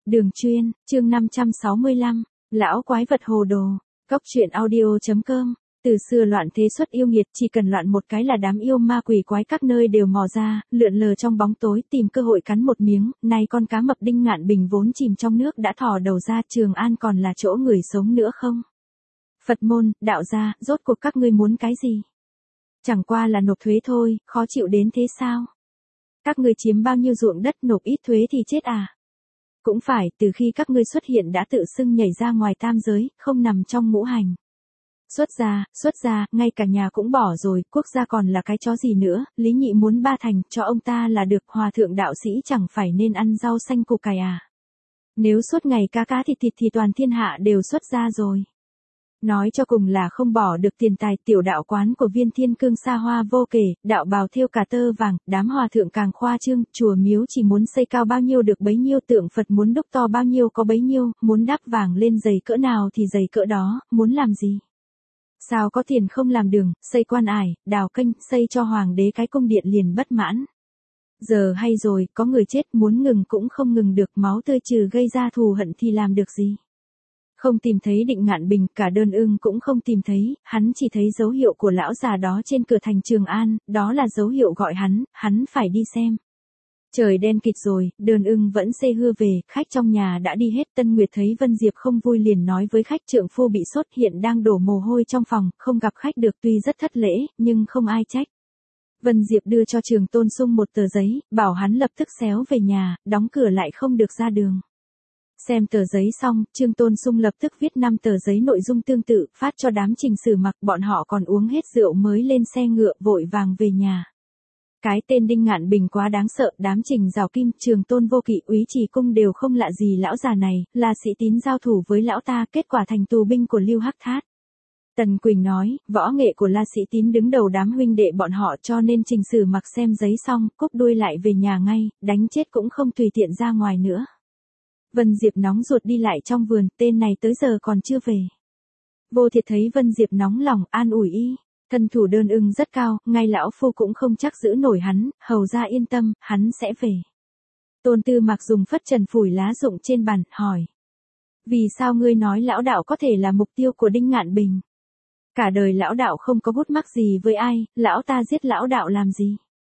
Đường chuyên, chương 565, lão quái vật hồ đồ, cóc truyện audio.com. Từ xưa loạn thế xuất yêu nghiệt, chỉ cần loạn một cái là đám yêu ma quỷ quái các nơi đều mò ra, lượn lờ trong bóng tối tìm cơ hội cắn một miếng. Nay con cá mập Đinh Ngạn Bình vốn chìm trong nước đã thò đầu ra, Trường An còn là chỗ người sống nữa không? Phật môn, đạo gia, rốt cuộc các ngươi muốn cái gì? Chẳng qua là nộp thuế thôi, khó chịu đến thế sao? Các ngươi chiếm bao nhiêu ruộng đất nộp ít thuế thì chết à? Cũng phải, từ khi các ngươi xuất hiện đã tự xưng nhảy ra ngoài tam giới, không nằm trong ngũ hành. Xuất gia, ngay cả nhà cũng bỏ rồi, quốc gia còn là cái chó gì nữa, Lý Nhị muốn ba thành, cho ông ta là được, hòa thượng đạo sĩ chẳng phải nên ăn rau xanh củ cải à. Nếu suốt ngày cá thịt thì toàn thiên hạ đều xuất gia rồi. Nói cho cùng là không bỏ được tiền tài, tiểu đạo quán của Viên Thiên Cương xa hoa vô kể, đạo bào thêu cả tơ vàng, đám hòa thượng càng khoa trương, chùa miếu chỉ muốn xây cao bao nhiêu được bấy nhiêu, tượng Phật muốn đúc to bao nhiêu có bấy nhiêu, muốn đắp vàng lên dày cỡ nào thì dày cỡ đó, muốn làm gì? Sao có tiền không làm đường, xây quan ải, đào kênh, xây cho hoàng đế cái cung điện liền bất mãn. Giờ hay rồi, có người chết muốn ngừng cũng không ngừng được, máu tươi trừ gây ra thù hận thì làm được gì? Không tìm thấy Định Ngạn Bình, cả Đơn Ưng cũng không tìm thấy, hắn chỉ thấy dấu hiệu của lão già đó trên cửa thành Trường An, đó là dấu hiệu gọi hắn phải đi xem. Trời đen kịt rồi, Đơn Ưng vẫn xê hưa về, khách trong nhà đã đi hết. Tân Nguyệt thấy Vân Diệp không vui liền nói với khách trượng phu bị sốt hiện đang đổ mồ hôi trong phòng, không gặp khách được, tuy rất thất lễ, nhưng không ai trách. Vân Diệp đưa cho Trường Tôn Sung một tờ giấy, bảo hắn lập tức xéo về nhà, đóng cửa lại không được ra đường. Xem tờ giấy xong, Trương Tôn Sung lập tức viết 5 tờ giấy nội dung tương tự, phát cho đám Trình Sử Mặc, bọn họ còn uống hết rượu mới lên xe ngựa vội vàng về nhà. Cái tên Đinh Ngạn Bình quá đáng sợ, đám Trình Giảo Kim, Trường Tôn Vô Kỵ, Úy Trì Cung đều không lạ gì lão già này, là sĩ tín giao thủ với lão ta, kết quả thành tù binh của Lưu Hắc Thát. Tần Quỳnh nói, võ nghệ của La Sĩ Tín đứng đầu đám huynh đệ bọn họ, cho nên Trình Sử Mặc xem giấy xong, cúp đuôi lại về nhà ngay, đánh chết cũng không tùy tiện ra ngoài nữa. Vân Diệp nóng ruột đi lại trong vườn, tên này tới giờ còn chưa về. Vô Thiệt thấy Vân Diệp nóng lòng, an ủi y. Thân thủ Đơn Ưng rất cao, ngay lão phu cũng không chắc giữ nổi hắn, hầu ra yên tâm, hắn sẽ về. Tôn Tư Mạc dùng phất trần phủi lá rụng trên bàn, hỏi. Vì sao ngươi nói lão đạo có thể là mục tiêu của Đinh Ngạn Bình? Cả đời lão đạo không có gút mắc gì với ai, lão ta giết lão đạo làm gì?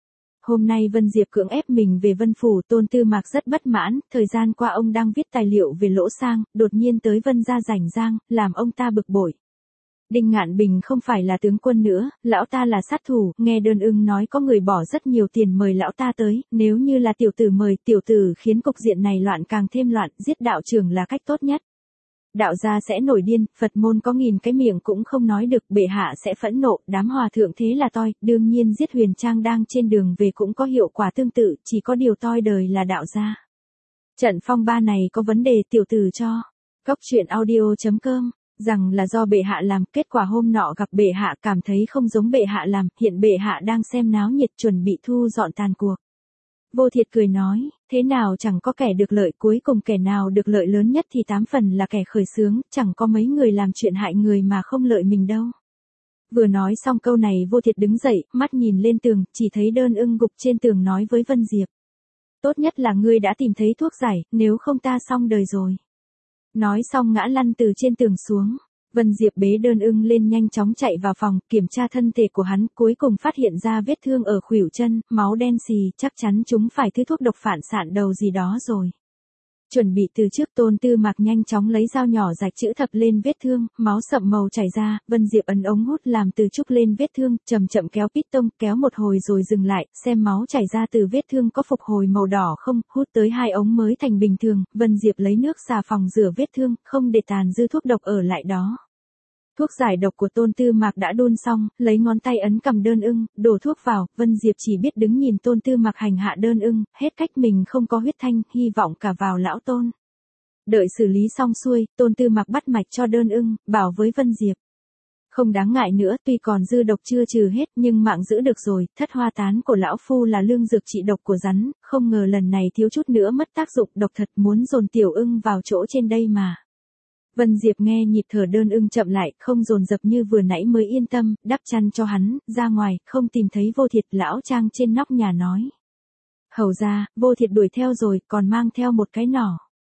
Hôm nay Vân Diệp cưỡng ép mình về Vân Phủ, Tôn Tư Mạc rất bất mãn, thời gian qua ông đang viết tài liệu về Lỗ Sang, đột nhiên tới Vân gia rảnh rang, làm ông ta bực bội. Đinh Ngạn Bình không phải là tướng quân nữa, lão ta là sát thủ, nghe Đơn Ưng nói có người bỏ rất nhiều tiền mời lão ta tới, nếu như là tiểu tử mời, tiểu tử khiến cục diện này loạn càng thêm loạn, giết đạo trưởng là cách tốt nhất. Đạo gia sẽ nổi điên, Phật môn có nghìn cái miệng cũng không nói được, bệ hạ sẽ phẫn nộ, đám hòa thượng thế là toi, đương nhiên giết Huyền Trang đang trên đường về cũng có hiệu quả tương tự, chỉ có điều toi đời là đạo gia. Trận phong ba này có vấn đề, tiểu tử cho. Cóc truyện audio.com, rằng là do bệ hạ làm, kết quả hôm nọ gặp bệ hạ cảm thấy không giống bệ hạ làm, hiện bệ hạ đang xem náo nhiệt chuẩn bị thu dọn tàn cuộc. Vô Thiệt cười nói, thế nào chẳng có kẻ được lợi, cuối cùng kẻ nào được lợi lớn nhất thì 8 phần là kẻ khởi xướng, chẳng có mấy người làm chuyện hại người mà không lợi mình đâu. Vừa nói xong câu này Vô Thiệt đứng dậy, mắt nhìn lên tường, chỉ thấy Đơn Ưng gục trên tường nói với Vân Diệp. Tốt nhất là ngươi đã tìm thấy thuốc giải, nếu không ta xong đời rồi. Nói xong ngã lăn từ trên tường xuống. Vân Diệp bế Đơn Ưng lên nhanh chóng chạy vào phòng, kiểm tra thân thể của hắn, cuối cùng phát hiện ra vết thương ở khuỷu chân, máu đen xì, chắc chắn chúng phải thứ thuốc độc phản xạ đầu gì đó rồi. Chuẩn bị từ trước, Tôn Tư Mạc nhanh chóng lấy dao nhỏ rạch chữ thập lên vết thương, máu sậm màu chảy ra, Vân Diệp ấn ống hút làm từ trúc lên vết thương, chậm chậm kéo piston, kéo một hồi rồi dừng lại, xem máu chảy ra từ vết thương có phục hồi màu đỏ không, hút tới 2 ống mới thành bình thường, Vân Diệp lấy nước xà phòng rửa vết thương, không để tàn dư thuốc độc ở lại đó. Thuốc giải độc của Tôn Tư Mạc đã đun xong, lấy ngón tay ấn cầm Đơn Ưng, đổ thuốc vào, Vân Diệp chỉ biết đứng nhìn Tôn Tư Mạc hành hạ Đơn Ưng, hết cách mình không có huyết thanh, hy vọng cả vào lão Tôn. Đợi xử lý xong xuôi, Tôn Tư Mạc bắt mạch cho Đơn Ưng, bảo với Vân Diệp. Không đáng ngại nữa, tuy còn dư độc chưa trừ hết, nhưng mạng giữ được rồi, thất hoa tán của lão phu là lương dược trị độc của rắn, không ngờ lần này thiếu chút nữa mất tác dụng, độc thật muốn dồn Tiểu Ưng vào chỗ trên đây mà. Vân Diệp nghe nhịp thở Đơn Ưng chậm lại, không dồn dập như vừa nãy mới yên tâm, đắp chăn cho hắn, ra ngoài, không tìm thấy Vô Thiệt, lão Trang trên nóc nhà nói. Hầu ra, Vô Thiệt đuổi theo rồi, còn mang theo một cái nỏ.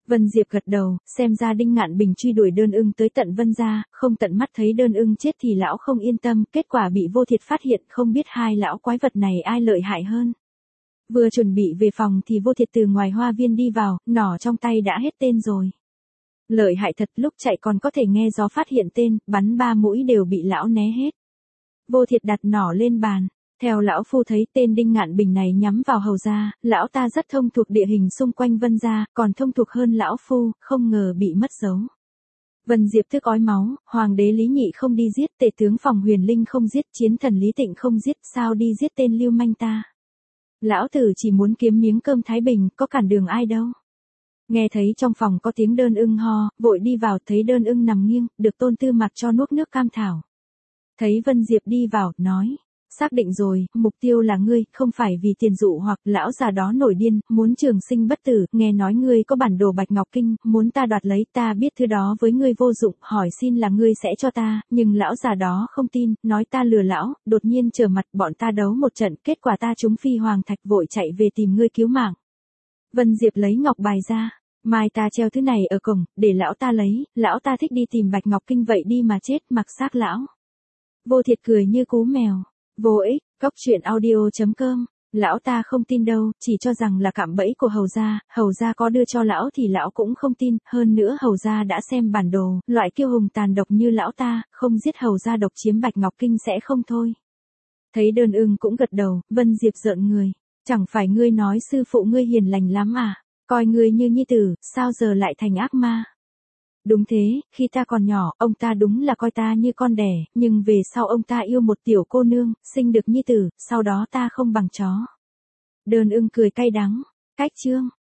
Vân Diệp gật đầu, xem ra Đinh Ngạn Bình truy đuổi Đơn Ưng tới tận Vân gia, không tận mắt thấy Đơn Ưng chết thì lão không yên tâm, kết quả bị Vô Thiệt phát hiện, không biết hai lão quái vật này ai lợi hại hơn. Vừa chuẩn bị về phòng thì Vô Thiệt từ ngoài hoa viên đi vào, nỏ trong tay đã hết tên rồi. Lợi hại thật, lúc chạy còn có thể nghe gió phát hiện tên, bắn 3 mũi đều bị lão né hết. Vô Thiệt đặt nỏ lên bàn. Theo lão phu thấy tên Đinh Ngạn Bình này nhắm vào Hầu gia, lão ta rất thông thuộc địa hình xung quanh Vân gia, còn thông thuộc hơn lão phu, không ngờ bị mất dấu. Vân Diệp tức ói máu, Hoàng đế Lý Nhị không đi giết, Tể tướng Phòng Huyền Linh không giết, Chiến thần Lý Tịnh không giết, sao đi giết tên lưu manh ta? Lão tử chỉ muốn kiếm miếng cơm thái bình, có cản đường ai đâu. Nghe thấy trong phòng có tiếng Đơn Ưng ho, vội đi vào, thấy Đơn Ưng nằm nghiêng, được Tôn Tư mặc cho nuốt nước cam thảo. Thấy Vân Diệp đi vào, nói, xác định rồi, mục tiêu là ngươi, không phải vì tiền dụ hoặc lão già đó nổi điên, muốn trường sinh bất tử, nghe nói ngươi có bản đồ Bạch Ngọc Kinh, muốn ta đoạt lấy, ta biết thứ đó với ngươi vô dụng, hỏi xin là ngươi sẽ cho ta, nhưng lão già đó không tin, nói ta lừa lão, đột nhiên trở mặt bọn ta đấu một trận, kết quả ta trúng phi hoàng thạch vội chạy về tìm ngươi cứu mạng. Vân Diệp lấy ngọc bài ra, mai ta treo thứ này ở cổng, để lão ta lấy, lão ta thích đi tìm Bạch Ngọc Kinh vậy đi mà chết, mặc xác lão. Vô Thiệt cười như cú mèo. Vô ích, cóc truyện audio.com, lão ta không tin đâu, chỉ cho rằng là cạm bẫy của Hầu gia có đưa cho lão thì lão cũng không tin, hơn nữa Hầu gia đã xem bản đồ, loại kiêu hùng tàn độc như lão ta, không giết Hầu gia độc chiếm Bạch Ngọc Kinh sẽ không thôi. Thấy Đơn Ưng cũng gật đầu, Vân Diệp rợn người, chẳng phải ngươi nói sư phụ ngươi hiền lành lắm à, coi ngươi như nhi tử, sao giờ lại thành ác ma? Đúng thế, khi ta còn nhỏ, ông ta đúng là coi ta như con đẻ, nhưng về sau ông ta yêu một tiểu cô nương, sinh được nhi tử, sau đó ta không bằng chó. Đơn Ưng cười cay đắng, cách chương.